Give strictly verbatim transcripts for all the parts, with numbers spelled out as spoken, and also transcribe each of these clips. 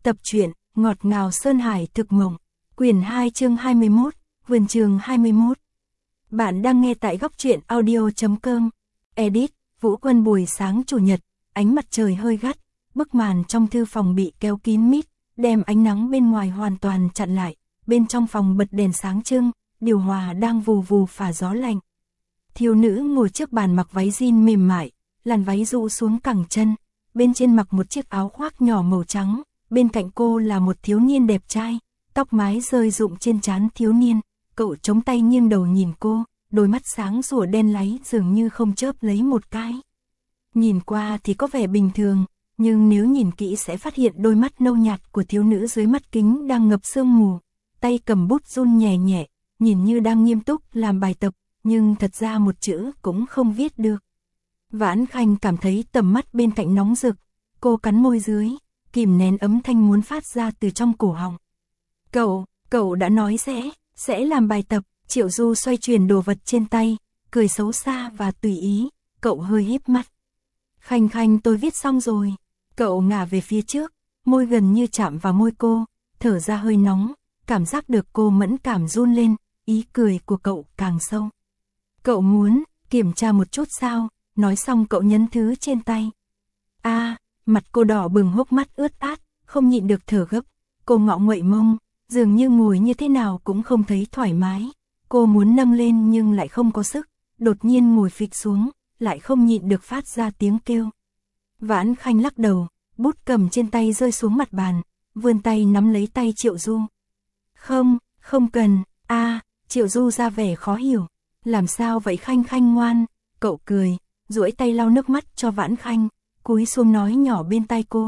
Tập truyện, ngọt ngào Sơn Hải thực mộng. Quyển hai chương hai mươi mốt, vườn trường hai mươi mốt. Bạn đang nghe tại góc truyện audio.com. Edit, Vũ Quân. Buổi sáng chủ nhật, ánh mặt trời hơi gắt, bức màn trong thư phòng bị kéo kín mít, đem ánh nắng bên ngoài hoàn toàn chặn lại. Bên trong phòng bật đèn sáng trưng, điều hòa đang vù vù phả gió lạnh. Thiếu nữ ngồi trước bàn mặc váy jean mềm mại, làn váy rũ xuống cẳng chân, bên trên mặc một chiếc áo khoác nhỏ màu trắng, bên cạnh cô là một thiếu niên đẹp trai, tóc mái rơi rụng trên trán thiếu niên, cậu chống tay nghiêng đầu nhìn cô, đôi mắt sáng sủa đen láy dường như không chớp lấy một cái. Nhìn qua thì có vẻ bình thường, nhưng nếu nhìn kỹ sẽ phát hiện đôi mắt nâu nhạt của thiếu nữ dưới mắt kính đang ngập sương mù, tay cầm bút run nhẹ nhẹ, nhìn như đang nghiêm túc làm bài tập, nhưng thật ra một chữ cũng không viết được. Vãn Khanh cảm thấy tầm mắt bên cạnh nóng rực, cô cắn môi dưới, kìm nén ấm thanh muốn phát ra từ trong cổ họng. Cậu, cậu đã nói sẽ, sẽ làm bài tập. Triệu Du xoay chuyển đồ vật trên tay, cười xấu xa và tùy ý, cậu hơi híp mắt. Khanh Khanh, tôi viết xong rồi. Cậu ngả về phía trước, môi gần như chạm vào môi cô, thở ra hơi nóng, cảm giác được cô mẫn cảm run lên, ý cười của cậu càng sâu. Cậu muốn kiểm tra một chút sao? Nói xong cậu nhấn thứ trên tay. A, à, mặt cô đỏ bừng, hốc mắt ướt át, không nhịn được thở gấp. Cô ngọ nguậy mông, dường như ngồi như thế nào cũng không thấy thoải mái. Cô muốn nâng lên nhưng lại không có sức, đột nhiên ngồi phịch xuống, lại không nhịn được phát ra tiếng kêu. Vãn Khanh lắc đầu, bút cầm trên tay rơi xuống mặt bàn, vươn tay nắm lấy tay Triệu Du. Không, không cần. A, à, Triệu Du ra vẻ khó hiểu. Làm sao vậy Khanh Khanh ngoan? Cậu cười, duỗi tay lau nước mắt cho Vãn Khanh, cúi xuống nói nhỏ bên tai cô.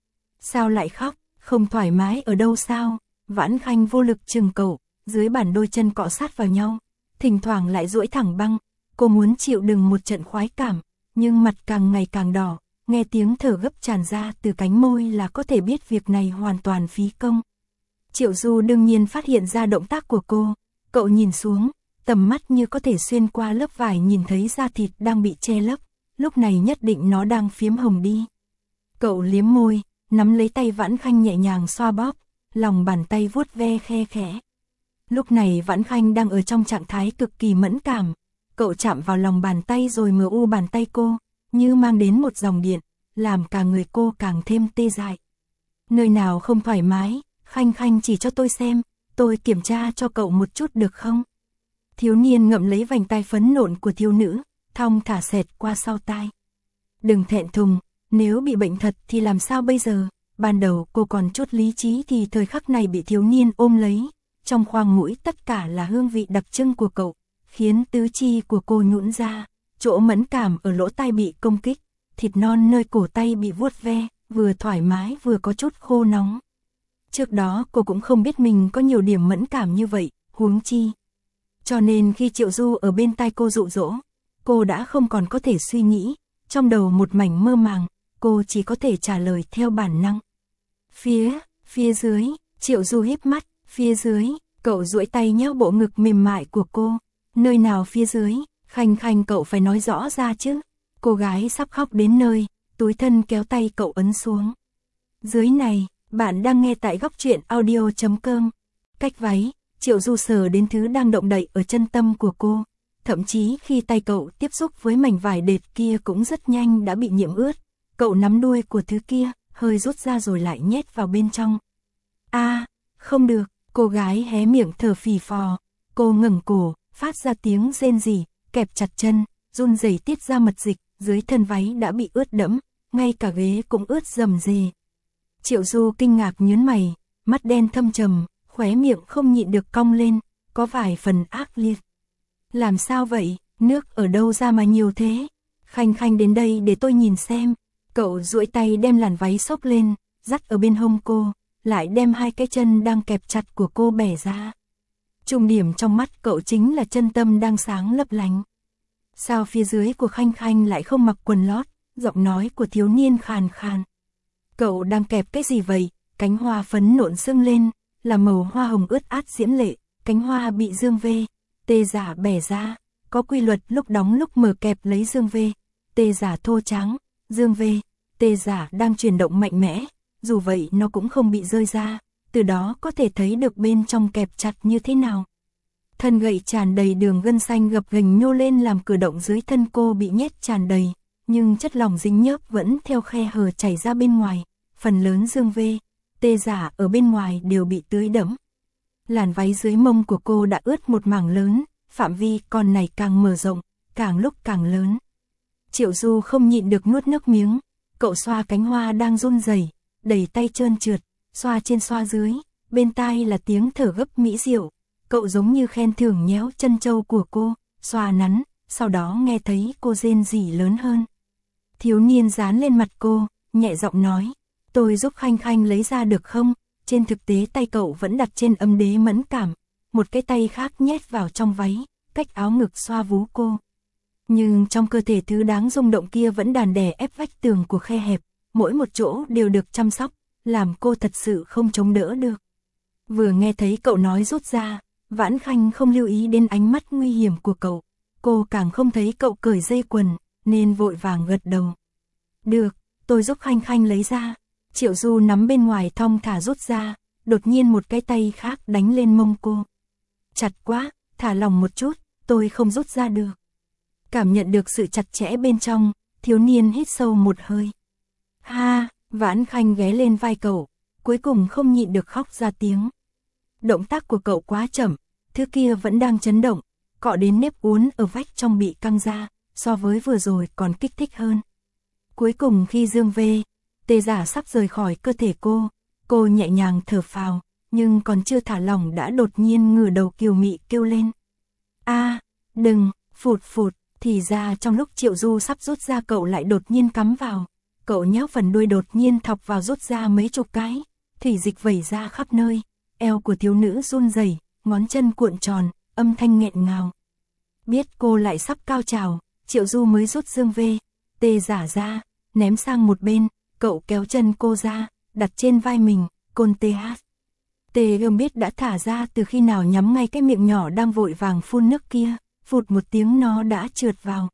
Sao lại khóc, không thoải mái ở đâu sao? Vãn Khanh vô lực chừng cậu, dưới bàn đôi chân cọ sát vào nhau, thỉnh thoảng lại duỗi thẳng băng. Cô muốn chịu đựng một trận khoái cảm, nhưng mặt càng ngày càng đỏ, nghe tiếng thở gấp tràn ra từ cánh môi là có thể biết việc này hoàn toàn phí công. Triệu Du đương nhiên phát hiện ra động tác của cô, cậu nhìn xuống, tầm mắt như có thể xuyên qua lớp vải nhìn thấy da thịt đang bị che lấp, lúc này nhất định nó đang phiếm hồng đi. Cậu liếm môi, nắm lấy tay Vãn Khanh nhẹ nhàng xoa bóp, lòng bàn tay vuốt ve khe khẽ. Lúc này Vãn Khanh đang ở trong trạng thái cực kỳ mẫn cảm, cậu chạm vào lòng bàn tay rồi mờ u bàn tay cô, như mang đến một dòng điện, làm cả người cô càng thêm tê dại. Nơi nào không thoải mái, Khanh Khanh chỉ cho tôi xem, tôi kiểm tra cho cậu một chút được không? Thiếu niên ngậm lấy vành tai phấn nộn của thiếu nữ, thong thả xẹt qua sau tai. Đừng thẹn thùng, nếu bị bệnh thật thì làm sao bây giờ? Ban đầu cô còn chút lý trí thì thời khắc này bị thiếu niên ôm lấy, trong khoang mũi tất cả là hương vị đặc trưng của cậu, khiến tứ chi của cô nhũn ra, chỗ mẫn cảm ở lỗ tai bị công kích, thịt non nơi cổ tay bị vuốt ve, vừa thoải mái vừa có chút khô nóng. Trước đó cô cũng không biết mình có nhiều điểm mẫn cảm như vậy, huống chi. Cho nên khi Triệu Du ở bên tai cô dụ dỗ, cô đã không còn có thể suy nghĩ, trong đầu một mảnh mơ màng, cô chỉ có thể trả lời theo bản năng. Phía, phía dưới, Triệu Du híp mắt, phía dưới, cậu duỗi tay nhéo bộ ngực mềm mại của cô. Nơi nào phía dưới? Khanh Khanh, cậu phải nói rõ ra chứ. Cô gái sắp khóc đến nơi, túi thân kéo tay cậu ấn xuống. Dưới này, bạn đang nghe tại góc truyện audio.com. Cách váy, Triệu Du sờ đến thứ đang động đậy ở chân tâm của cô. Thậm chí khi tay cậu tiếp xúc với mảnh vải đệt kia cũng rất nhanh đã bị nhiễm ướt. Cậu nắm đuôi của thứ kia, hơi rút ra rồi lại nhét vào bên trong. A, à, không được, cô gái hé miệng thở phì phò. Cô ngẩng cổ, phát ra tiếng rên rỉ, kẹp chặt chân, run rẩy tiết ra mật dịch, dưới thân váy đã bị ướt đẫm, ngay cả ghế cũng ướt rầm rề. Triệu Du kinh ngạc nhướng mày, mắt đen thâm trầm, khóe miệng không nhịn được cong lên, có vài phần ác liệt. Làm sao vậy, nước ở đâu ra mà nhiều thế? Khanh Khanh, đến đây để tôi nhìn xem. Cậu duỗi tay đem làn váy xốc lên, dắt ở bên hông cô, lại đem hai cái chân đang kẹp chặt của cô bẻ ra. Trung điểm trong mắt cậu chính là chân tâm đang sáng lấp lánh. Sao phía dưới của Khanh Khanh lại không mặc quần lót? Giọng nói của thiếu niên khàn khàn. Cậu đang kẹp cái gì vậy? Cánh hoa phấn nộn sưng lên, là màu hoa hồng ướt át diễm lệ, cánh hoa bị dương vê, tê giả bẻ ra, có quy luật lúc đóng lúc mở kẹp lấy dương vê, tê giả thô trắng, dương vê, tê giả đang chuyển động mạnh mẽ, dù vậy nó cũng không bị rơi ra, từ đó có thể thấy được bên trong kẹp chặt như thế nào. Thân gậy tràn đầy đường gân xanh gập ghềnh nhô lên làm cử động dưới thân cô bị nhét tràn đầy, nhưng chất lỏng dính nhớp vẫn theo khe hở chảy ra bên ngoài, phần lớn dương vê, tê giả ở bên ngoài đều bị tưới đẫm. Làn váy dưới mông của cô đã ướt một mảng lớn, phạm vi con này càng mở rộng, càng lúc càng lớn. Triệu Du không nhịn được nuốt nước miếng, cậu xoa cánh hoa đang run rẩy, đẩy tay trơn trượt, xoa trên xoa dưới, bên tai là tiếng thở gấp mỹ diệu. Cậu giống như khen thưởng nhéo chân châu của cô, xoa nắn, sau đó nghe thấy cô rên rỉ lớn hơn. Thiếu niên dán lên mặt cô, nhẹ giọng nói, tôi giúp Khanh Khanh lấy ra được không? Trên thực tế tay cậu vẫn đặt trên âm đế mẫn cảm, một cái tay khác nhét vào trong váy, cách áo ngực xoa vú cô. Nhưng trong cơ thể thứ đáng rung động kia vẫn đàn đè ép vách tường của khe hẹp, mỗi một chỗ đều được chăm sóc, làm cô thật sự không chống đỡ được. Vừa nghe thấy cậu nói rút ra, Vãn Khanh không lưu ý đến ánh mắt nguy hiểm của cậu, cô càng không thấy cậu cởi dây quần, nên vội vàng gật đầu. Được, tôi giúp Khanh Khanh lấy ra. Triệu Du nắm bên ngoài thong thả rút ra, đột nhiên một cái tay khác đánh lên mông cô. Chặt quá, thả lỏng một chút, tôi không rút ra được. Cảm nhận được sự chặt chẽ bên trong, thiếu niên hít sâu một hơi. Ha, Vãn Khanh ghé lên vai cậu, cuối cùng không nhịn được khóc ra tiếng. Động tác của cậu quá chậm, thứ kia vẫn đang chấn động, cọ đến nếp uốn ở vách trong bị căng ra, so với vừa rồi còn kích thích hơn. Cuối cùng khi dương vê, tê giả sắp rời khỏi cơ thể cô, cô nhẹ nhàng thở phào, nhưng còn chưa thả lỏng đã đột nhiên ngửa đầu kiều mị kêu lên. A, đừng, phụt phụt, thì ra trong lúc Triệu Du sắp rút ra cậu lại đột nhiên cắm vào, cậu nhéo phần đuôi đột nhiên thọc vào rút ra mấy chục cái, thủy dịch vẩy ra khắp nơi, eo của thiếu nữ run rẩy, ngón chân cuộn tròn, âm thanh nghẹn ngào. Biết cô lại sắp cao trào, Triệu Du mới rút dương vê, tê giả ra, ném sang một bên, cậu kéo chân cô ra, đặt trên vai mình, côn tê hát. Tê gầm biết đã thả ra từ khi nào nhắm ngay cái miệng nhỏ đang vội vàng phun nước kia, phụt một tiếng nó đã trượt vào.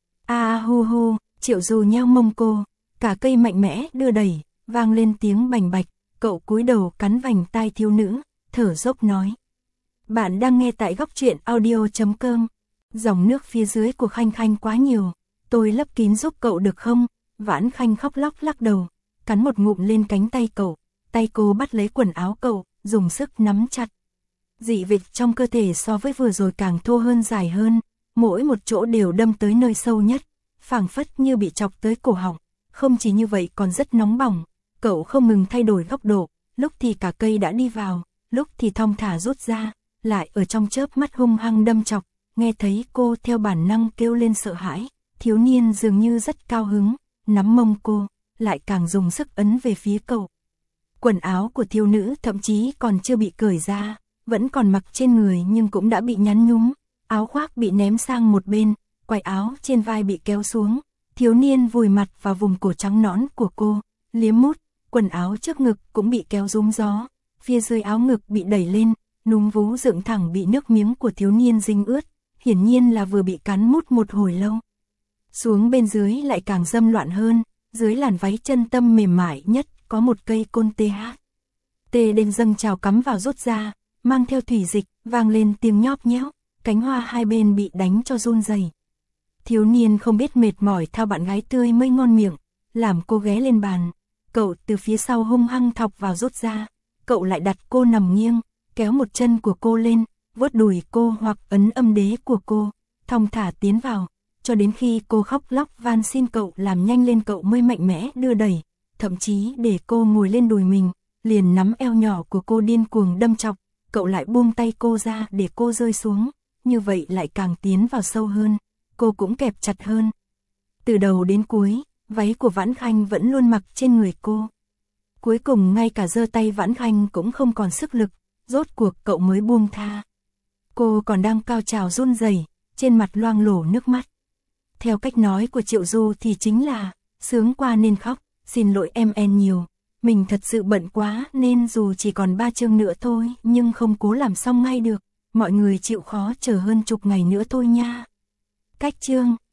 A hu hu, Triệu Du nheo mông cô, cả cây mạnh mẽ đưa đẩy, vang lên tiếng bành bạch, cậu cúi đầu cắn vành tai thiếu nữ, thở dốc nói. Bạn đang nghe tại góc truyện audio chấm com. Dòng nước phía dưới của Khanh Khanh quá nhiều, tôi lấp kín giúp cậu được không? Vãn Khanh khóc lóc lắc đầu, cắn một ngụm lên cánh tay cậu, tay cô bắt lấy quần áo cậu, dùng sức nắm chặt. Dị vịt trong cơ thể so với vừa rồi càng thô hơn dài hơn, mỗi một chỗ đều đâm tới nơi sâu nhất, phảng phất như bị chọc tới cổ họng, không chỉ như vậy còn rất nóng bỏng, cậu không ngừng thay đổi góc độ, lúc thì cả cây đã đi vào, lúc thì thong thả rút ra, lại ở trong chớp mắt hung hăng đâm chọc, nghe thấy cô theo bản năng kêu lên sợ hãi, thiếu niên dường như rất cao hứng, nắm mông cô, lại càng dùng sức ấn về phía cậu. Quần áo của thiếu nữ thậm chí còn chưa bị cởi ra, vẫn còn mặc trên người nhưng cũng đã bị nhắn nhúm, áo khoác bị ném sang một bên, quai áo trên vai bị kéo xuống, thiếu niên vùi mặt vào vùng cổ trắng nõn của cô, liếm mút, quần áo trước ngực cũng bị kéo rúm gió, phía dưới áo ngực bị đẩy lên, núm vú dựng thẳng bị nước miếng của thiếu niên dính ướt, hiển nhiên là vừa bị cắn mút một hồi lâu. Xuống bên dưới lại càng dâm loạn hơn, dưới làn váy chân tâm mềm mại nhất có một cây côn tê hát. Tê đêm dâng trào cắm vào rút ra, mang theo thủy dịch, vang lên tiếng nhóp nhẽo, cánh hoa hai bên bị đánh cho run rẩy. Thiếu niên không biết mệt mỏi thao bạn gái tươi mới ngon miệng, làm cô ghé lên bàn, cậu từ phía sau hung hăng thọc vào rút ra, cậu lại đặt cô nằm nghiêng, kéo một chân của cô lên, vuốt đùi cô hoặc ấn âm đế của cô, thong thả tiến vào, cho đến khi cô khóc lóc van xin cậu làm nhanh lên cậu mới mạnh mẽ đưa đẩy, thậm chí để cô ngồi lên đùi mình, liền nắm eo nhỏ của cô điên cuồng đâm chọc, cậu lại buông tay cô ra để cô rơi xuống, như vậy lại càng tiến vào sâu hơn, cô cũng kẹp chặt hơn. Từ đầu đến cuối, váy của Vãn Khanh vẫn luôn mặc trên người cô. Cuối cùng ngay cả giơ tay Vãn Khanh cũng không còn sức lực, rốt cuộc cậu mới buông tha. Cô còn đang cao trào run rẩy, trên mặt loang lổ nước mắt. Theo cách nói của Triệu Du thì chính là, sướng qua nên khóc, xin lỗi em en nhiều. Mình thật sự bận quá nên dù chỉ còn ba chương nữa thôi nhưng không cố làm xong ngay được. Mọi người chịu khó chờ hơn chục ngày nữa thôi nha. Cách chương